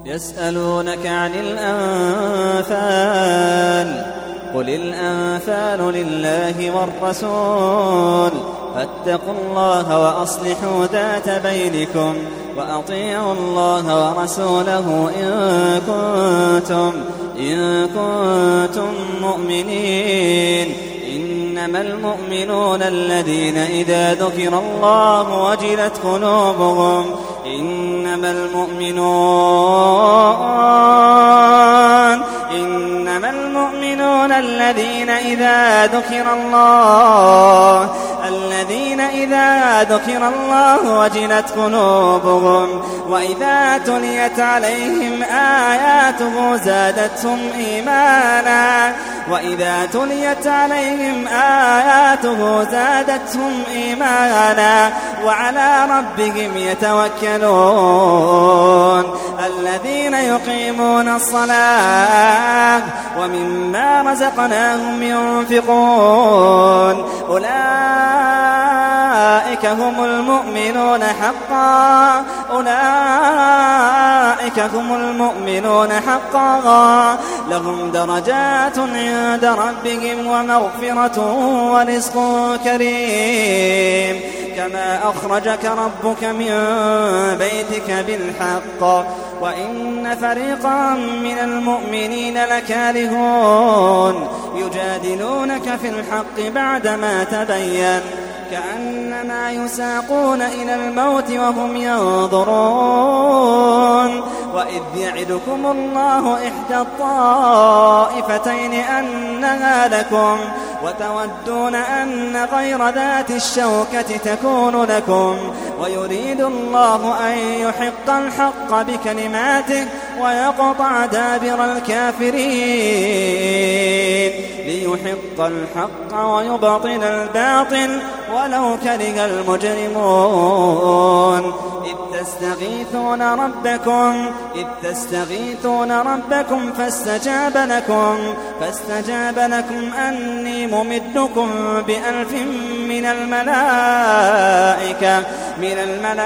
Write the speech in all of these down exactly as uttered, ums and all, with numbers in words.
يسألونك عن الأنفال قل الأنفال لله والرسول فاتقوا الله وأصلحوا ذات بينكم وأطيعوا الله ورسوله إن كنتم, إن كنتم مؤمنين. إنما المؤمنون الذين إذا ذكر الله وجلت قلوبهم إنما المؤمنون إنما المؤمنون الذين إذا ذكر الله الذين إذا ذكر الله وجلت قلوبهم وإذا تليت عليهم آياته زادتهم إيمانا وإذا تليت عليهم آياته زادتهم إيمانا وعلى ربهم يتوكلون. الذين يقيمون الصلاة ومما رزقناهم ينفقون أولئك هم المؤمنون حقا أولئك هم المؤمنون حقا لهم درجات عند ربهم ومغفرة ورزق كريم. كما أخرجك ربك من بيتك بالحق وإن فريقا من المؤمنين لكارهون يجادلونك في الحق بعدما تبين كأنما يساقون إلى الموت وهم ينظرون. وإذ يعدكم الله إحدى الطائفتين أنها لكم وتودون أن غير ذات الشوكة تكون لكم ويريد الله أن يحق الحق بكلماته ويقطع دابر الكافرين ليحق الحق ويبطل الباطل ولو كره المجرمون. إذ تستغيثون ربكم إذ تستغيثون ربكم فاستجاب لكم فاستجاب لكم أني ممدكم بألف من الملائكة من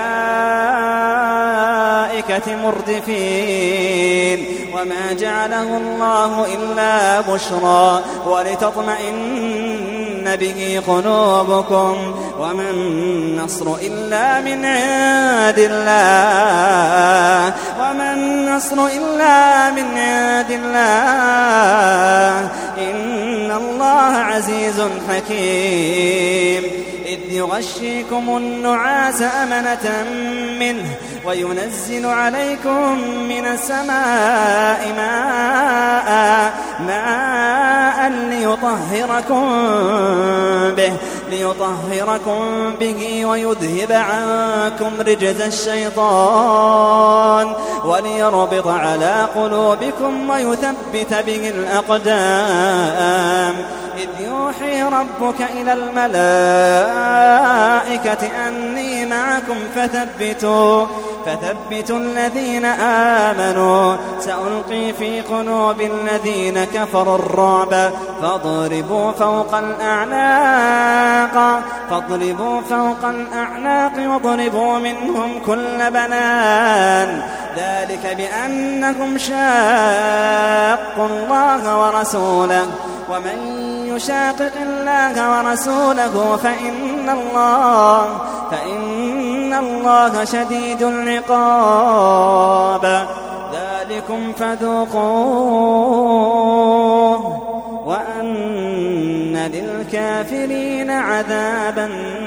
الملائكة مردفين. وما جعله الله إلا بشرى ولتطمئن به قلوبكم وما النصر إلا من عند الله وما النصر إلا من عند الله إن الله عزيز حكيم. إذ يغشيكم النعاس أمنة منه وينزل عليكم من السماء ماء ماء ليطهركم به ليطهركم به ويذهب عنكم رجز الشيطان وليربط على قلوبكم ويثبت به الأقدام. إذ يوحي ربك إلى الملائكة أني معكم فثبتوا فثبتوا الذين آمنوا سألقي في قلوب الذين كفروا الرعب فاضربوا فوق الأعناق فاضربوا فوق الأعناق واضربوا منهم كل بنان ذلك بأنهم شاقوا الله ورسوله ومن يشاقق الله ورسوله فإن الله فإن الله شديد العقاب. ذلكم فذوقوه وأن للكافرين عذاب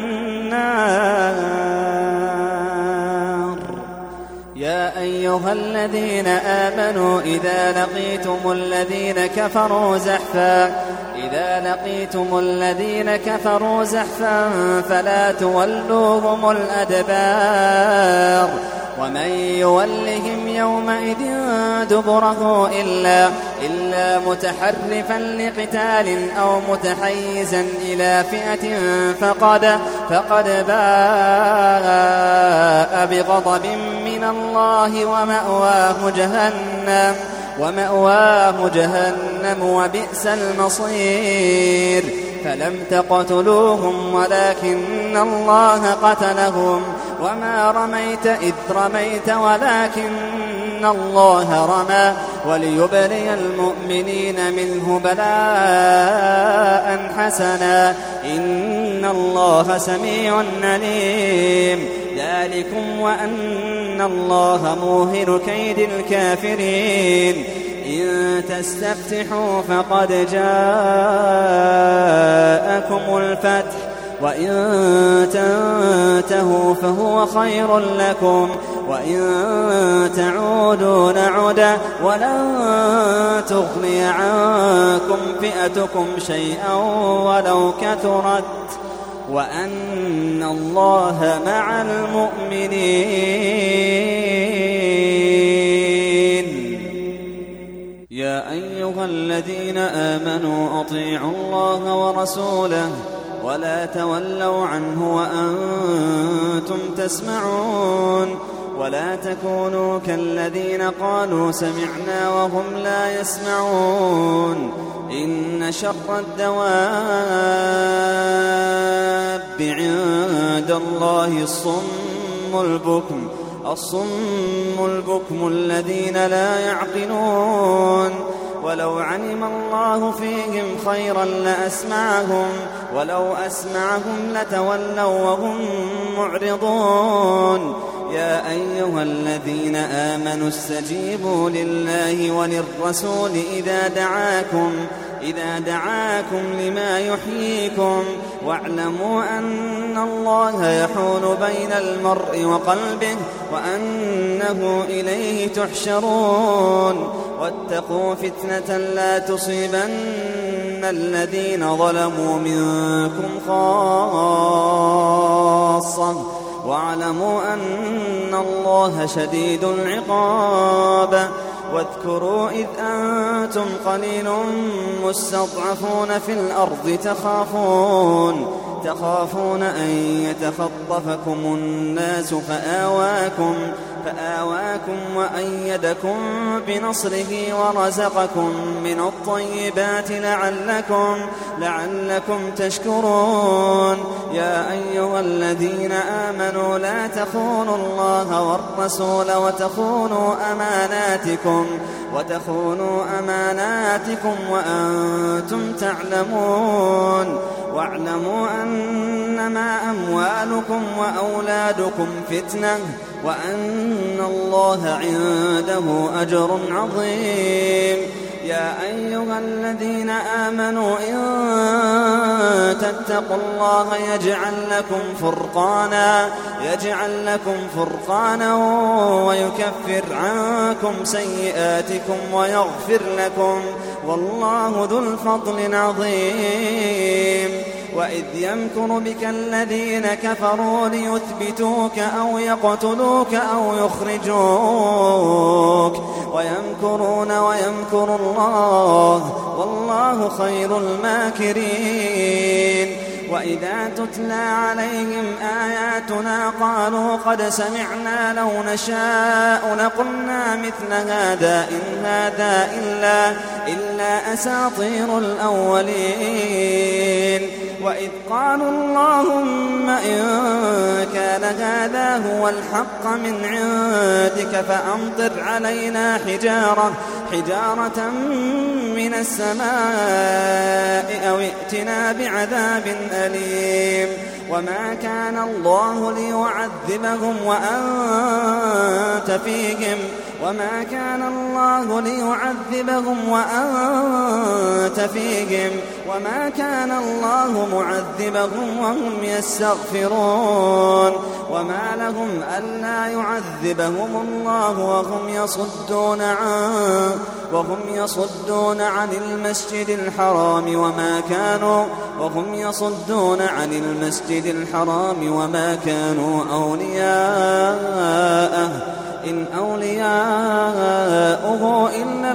النار. يا أيها الذين آمنوا إذا لقيتم الذين كفروا زحفا إذا لقيتم الذين كفروا زحفا فلا تولوهم الأدبار ومن يولهم يومئذ دبره إلا, إلا متحرفا لقتال أو متحيزا إلى فئة فقد, فقد باء بغضب من الله ومأواه جهنم ومأواه جهنم وبئس المصير. فلم تقتلوهم ولكن الله قتلهم وما رميت إذ رميت ولكن أن الله رمى وليبلي المؤمنين منه بلاء حسنا إن الله سميع عليم ذلكم وأن الله موهن كيد الكافرين إن تستفتحوا فقد جاءكم الفتح وإن تنتهوا فهو خير لكم وإن تعودوا نعد ولن تغني عنكم فئتكم شيئا ولو كثرت وأن الله مع المؤمنين يا أيها الذين آمنوا أطيعوا الله ورسوله ولا تولوا عنه وأنتم تسمعون ولا تكونوا كالذين قالوا سمعنا وهم لا يسمعون إن شر الدواب عند الله الصم البكم الصم البكم الذين لا يعقلون ولو علم الله فيهم خيرا لأسمعهم ولو أسمعهم لتولوا وهم معرضون يا أيها الذين آمنوا استجيبوا لله وللرسول إذا دعاكم إذا دعاكم لما يحييكم واعلموا أن الله يحول بين المرء وقلبه وأنه إليه تحشرون واتقوا فتنة لا تصيبن الذين ظلموا منكم خاصة واعلموا أن الله شديد العقاب واذكروا إذ أنتم قليل مستضعفون في الأرض تخافون تخافون أن يتخطفكم الناس فآواكم فآواكم وأيدكم بنصره ورزقكم من الطيبات لعلكم لعلكم تشكرون يا أيها الذين آمنوا لا تخونوا الله والرسول وتخونوا أماناتكم وتخونوا أماناتكم وأنتم تعلمون واعلموا أنما أموالكم وأولادكم فتنة وأن الله عنده أجر عظيم يا أيها الذين آمنوا إن تتقوا الله يجعل لكم فرقانا يجعل لكم فرقانا ويكفر عنكم سيئاتكم ويغفر لكم والله ذو الفضل العظيم وإذ يمكر بك الذين كفروا ليثبتوك أو يقتلوك أو يخرجوك ويمكرون ويمكر الله والله خير الماكرين وإذا تتلى عليهم آياتنا قالوا قد سمعنا لو نشاء لقلنا مثل هذا إن هذا إلا, إلا أساطير الأولين وإذ قالوا اللهم إن كان هذا هو الحق من عندك فأمطر علينا حجارة حجارة من السماء أو ائتنا بعذاب أليم وما كان الله ليعذبهم وأنت فيهم وما كان الله ليعذبهم وأنت فيهم وما كان الله معذبهم وهم يستغفرون وما لهم ألا يعذبهم الله وهم يصدون عن وهم يصدون عن المسجد الحرام وما كانوا وهم يصدون عن المسجد الحرام وما كانوا أولياءه إن أولياؤه إلا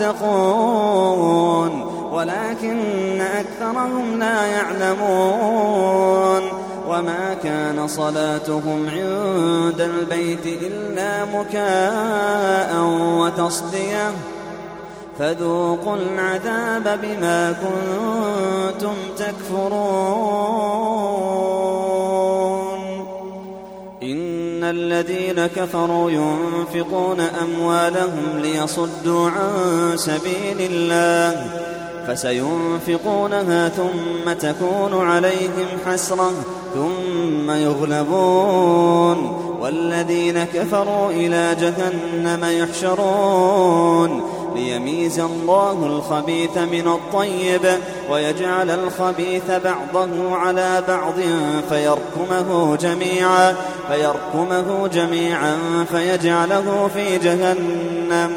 المتقون ولكن أكثرهم لا يعلمون وما كان صلاتهم عند البيت إلا مكاء وتصدية فذوقوا العذاب بما كنتم تكفرون إن الذين كفروا ينفقون أموالهم ليصدوا عن سبيل الله فسينفقونها ثم تكون عليهم حسرة ثم يغلبون والذين كفروا إلى جهنم يحشرون ليميز الله الخبيث من الطيب ويجعل الخبيث بعضه على بعض فيركمه جميعا فيركمه جميعا فيجعله في جهنم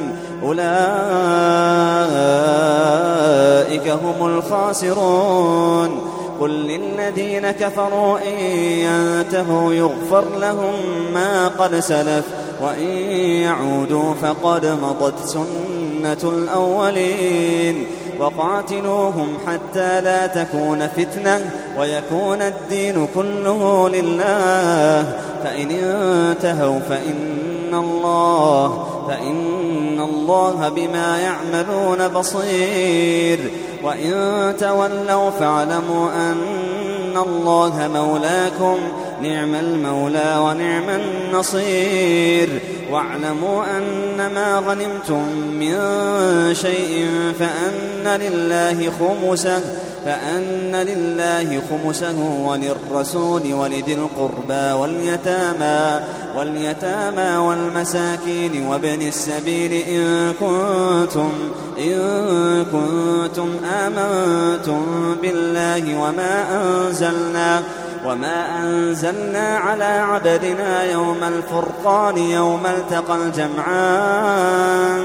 أولئك هم الخاسرون قل للذين كفروا إن ينتهوا يغفر لهم ما قد سلف وإن يعودوا فقد مضت سنة الأولين وقاتلوهم حتى لا تكون فتنة ويكون الدين كله لله فإن انتهوا فإن الله فإن الله بما يعملون بصير وإن تولوا فاعلموا أن الله مولاكم نعم المولى ونعم النصير واعلموا أن ما غنمتم من شيء فأن لله خمسه فأن لله خمسه وللرسول ولذي القربى واليتامى واليتامى والمساكين وابن السبيل إن كنتم إن كنتم آمنتم بالله وما أنزلنا وما أنزلنا على عبدنا يوم الفرقان يوم التقى الجمعان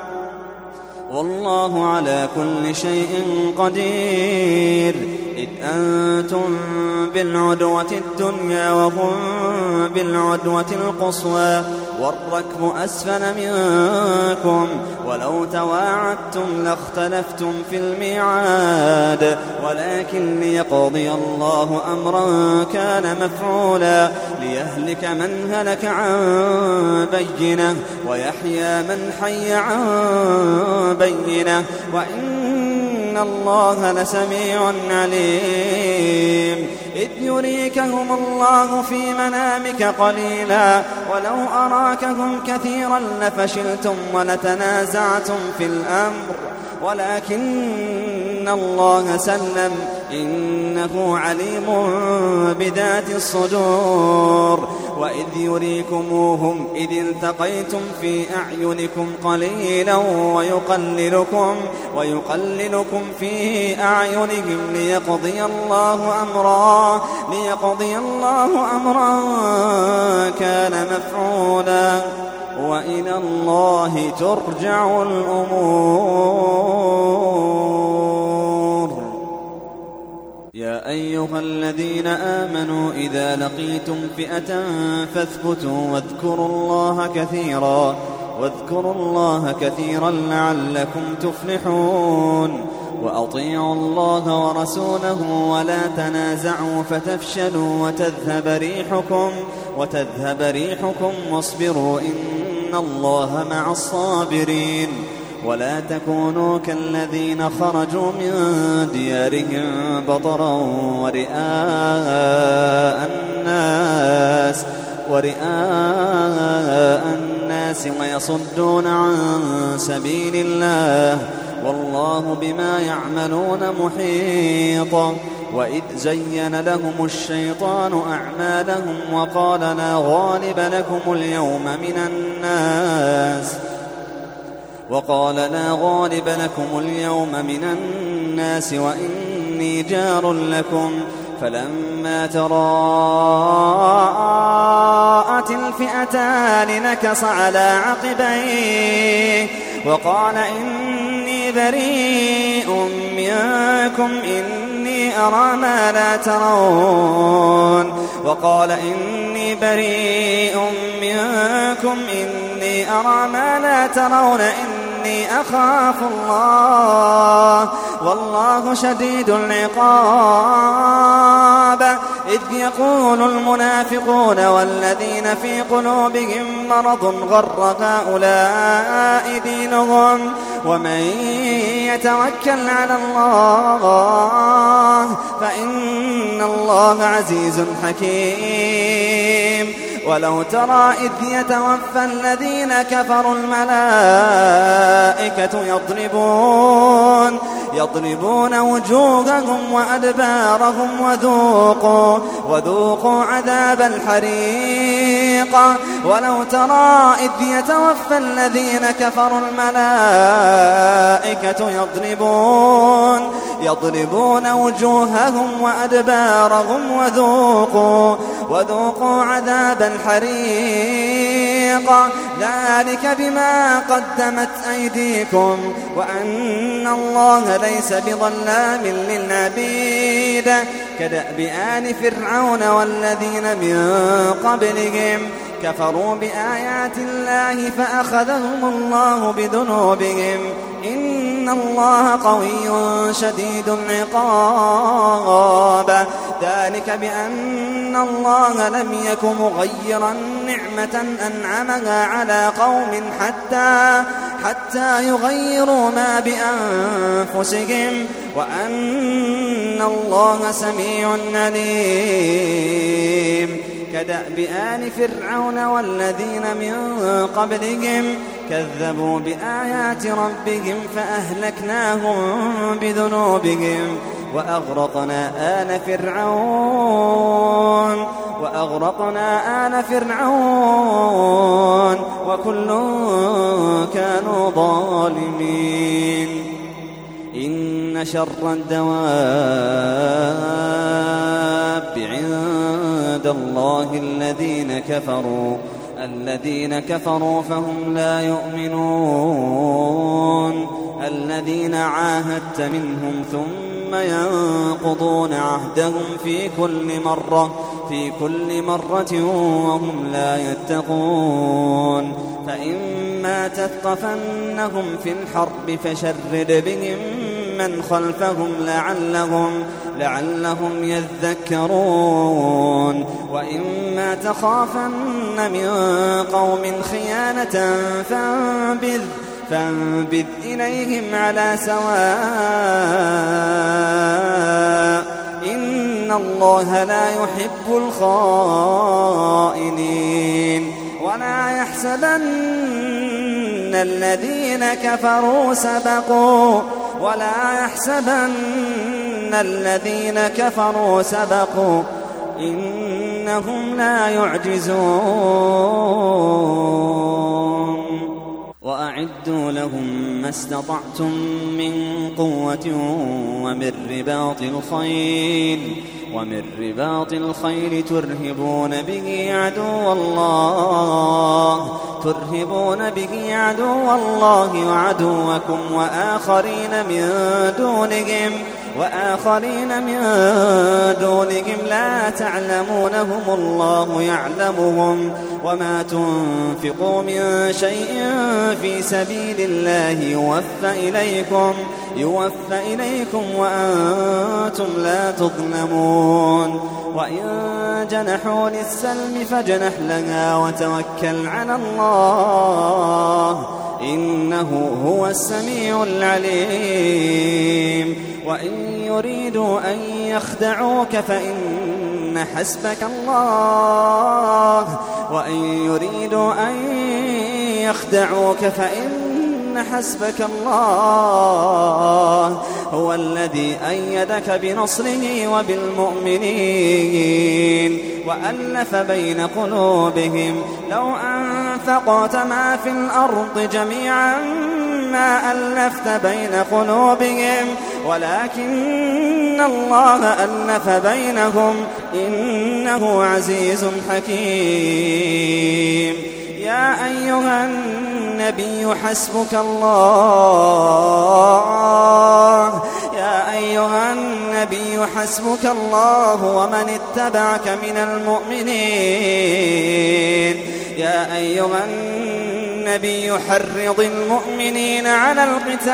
والله على كل شيء قدير إذ أنتم بالعدوة الدنيا وهم بالعدوة القصوى والركب أسفل منكم ولو تواعدتم لاختلفتم في الميعاد ولكن ليقضي الله أمرا كان مفعولا ليهلك من هلك عن بينه ويحيى من حي عن بينه وإن الله لسميع عليم إذ يريكهم الله في منامك قليلا ولو أراكهم كثيرا لفشلتم ولتنازعتم في الأمر ولكن الله سلم إنه عليم بذات الصدور وإذ يريكموهم إذ التقيتم في أعينكم قليلا ويقللكم ويقللكم في أعينهم ليقضي الله أمرا ليقضي الله أمرا كان مفعولا وإلى الله ترجع الأمور يا أيها الذين آمنوا إذا لقيتم فئة فاثبتوا واذكروا الله كثيرا واذكروا الله كثيرا لعلكم تفلحون وأطيعوا الله ورسوله ولا تنازعوا فتفشلوا وتذهب ريحكم وتذهب ريحكم واصبروا إن الله مع الصابرين ولا تكونوا كالذين خرجوا من ديارهم بطرا ورئاء الناس ورئاء الناس ويصدون عن سبيل الله والله بما يعملون محيط وإذ زين لهم الشيطان أعمالهم وقال لا غالب لكم اليوم من الناس وقال لا غالب لكم اليوم من الناس وإني جار لكم فلما تراءت الفئتان نكص على عقبيه وقال إني بريء منكم إني أرى ما لا ترون وقال إني بريء منكم إني أرى ما لا ترون إني أخاف الله والله شديد العقاب إذ يقول المنافقون والذين في قلوبهم مرض غر هؤلاء دينهم ومن يتوكل على الله فإن الله عزيز حكيم ولو ترى إذ يتوفى الذين كفروا الملائكة يضربون يضربون وجوههم وأدبارهم وذوقوا وذوقوا عذاب الحريق ولو ترى إذ يتوفى الذين كفروا الملائكة يضربون يضربون وجوههم وأدبارهم وذوقوا وذوقوا عذاب الحريق ذلك بما قدمت أيديكم وأن الله ليس بظلام للعبيد كدأب آل فرعون والذين من قبلهم كفروا بآيات الله فأخذهم الله بذنوبهم إن الله قوي شديد العقاب ذلك بأن الله لم يك مغيرا نعمة أنعمها على قوم حتى حتى يغيروا ما بأنفسهم وأن الله سميع عليم كدأب آل فرعون والذين من قبلهم كذبوا بآيات ربهم فأهلكناهم بذنوبهم وأغرقنا آل فرعون وأغرقنا آل فرعون وكل كانوا ظالمين إن شر الدواب عند الله الذين كفروا الذين كفروا فهم لا يؤمنون الذين عاهدت منهم ثم ينقضون عهدهم في كل مرة في كل مرة وهم لا يتقون فإما تثقفنهم في الحرب فشرد بهم من خلفهم لعلهم لعلهم يذكرون وإما تخافن من قوم خيانة فانبذ فانبذ إليهم على سواء إن الله لا يحب الخائنين ولا يحسبن الذين كفروا سبقوا ولا يحسبن الذين كفروا سبقوا إنهم لا يعجزون وأعدوا لهم ما استطعتم من قوة ومن رباط الخيل ومن رباط الخيل ترهبون به عدو الله ترهبون به عدو الله وعدوكم وآخرين من دونهم وآخرين من دونهم لا تعلمونهم الله يعلمهم وما تنفقوا من شيء في سبيل الله يوفى إليكم يوفى إليكم وأنتم لا تظلمون وإن جنحوا للسلم فاجنح لها وتوكل على الله إنه هو السميع العليم وإن يريدوا أن يخدعوك فإن حسبك الله وإن يريدوا أن يخدعوك فإن حسبك الله هو الذي أيدك بنصره وبالمؤمنين وألف بين قلوبهم لو أنفقت ما في الأرض جميعا ما ألفت بين قلوبهم ولكن الله ألف بينهم إنه عزيز حكيم يا أيها النبي حسبك الله يا أيها النبي حسبك الله ومن اتبعك من المؤمنين يا أيها النبي حرض المؤمنين على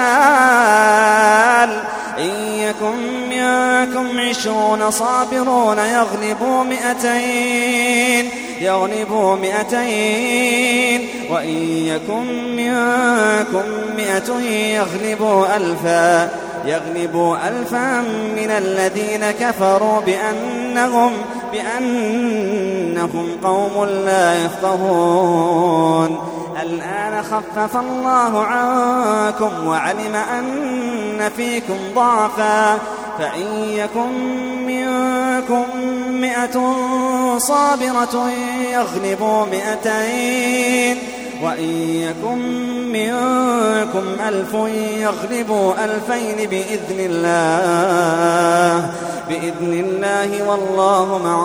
القتال إن يكن منكم عشرون صابرون يغلبوا مئتين يغلبوا مئتين وإن يكن منكم مئة يغلبوا ألفا يغلبوا ألفا من الذين كفروا بأنهم بأنهم قوم لا يفقهون. الآن خفف الله عنكم وعلم أن فيكم ضعفا فإن يكن منكم مئة صابرة يغلبوا مئتين وإن يكن منكم ألف يغلبوا ألفين بإذن الله بإذن الله والله مع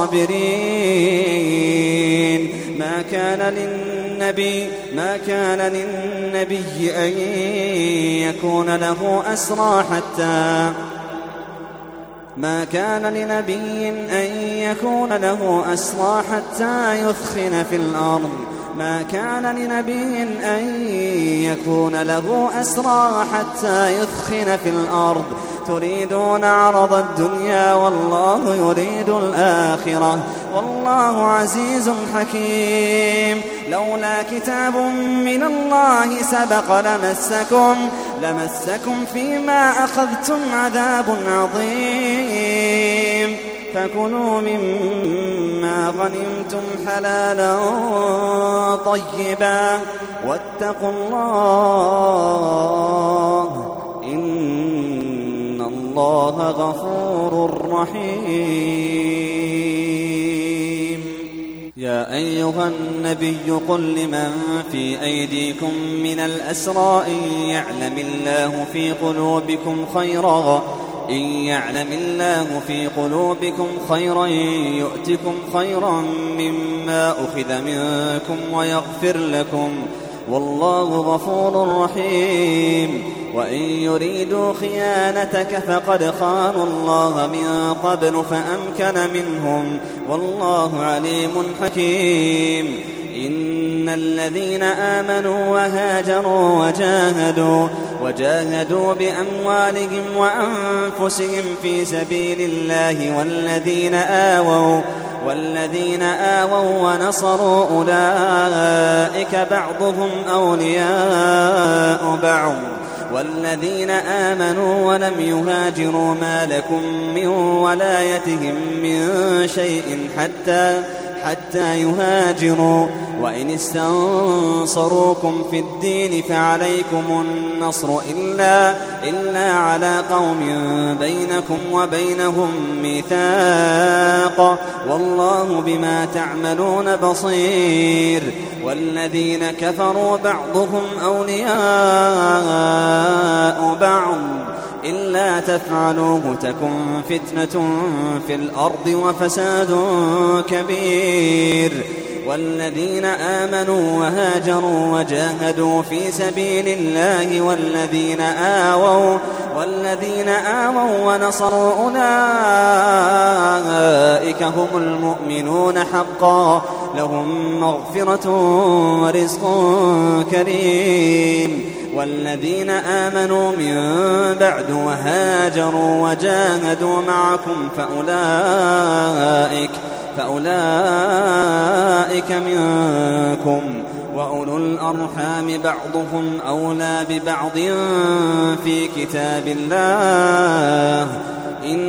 الصابرين. ما كان للنبي ما كان للنبي أن يكون له أسرى حتى ما كان لنبي أن يكون له أسرى حتى يثخن في الأرض ما كان لنبي أن يكون له أسرى حتى يثخن في الأرض تريدون عرض الدنيا والله يريد الآخرة والله عزيز حكيم. لولا كتاب من الله سبق لمسكم لمسكم فيما أخذتم عذاب عظيم. فكلوا مما غنمتم حلالا طيبا واتقوا الله إن الله غفور رحيم. يا أيها النبي قل لمن في أيديكم من الأسرى إن يعلم الله في قلوبكم خيرا إن يعلم الله في قلوبكم خيرا يؤتكم خيرا مما أخذ منكم ويغفر لكم والله غفور رحيم. وإن يريدوا خيانتك فقد خانوا الله من قبل فأمكن منهم والله عليم حكيم. إن الذين آمنوا وهاجروا وجاهدوا وجاهدوا بأموالهم وأنفسهم في سبيل الله والذين آووا والذين آووا ونصروا أولئك بعضهم أولياء بعض والذين آمنوا ولم يهاجروا ما لكم من ولايتهم من شيء حتى حتى يهاجروا وإن استنصروكم في الدين فعليكم النصر إلا, إلا على قوم بينكم وبينهم ميثاق والله بما تعملون بصير. والذين كفروا بعضهم أولياء بعض إلا تفعلوه تكن فتنة في الأرض وفساد كبير. والذين آمنوا وهاجروا وجاهدوا في سبيل الله والذين آووا والذين آووا ونصروا أولئك هم المؤمنون حقا لهم مغفرة ورزق كريم. والذين آمنوا من بعد وهاجروا وجاهدوا معكم فأولئك فأولئك منكم وأولو الأرحام بعضهم أولى ببعض في كتاب الله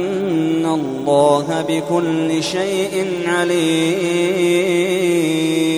إن الله بكل شيء عليم.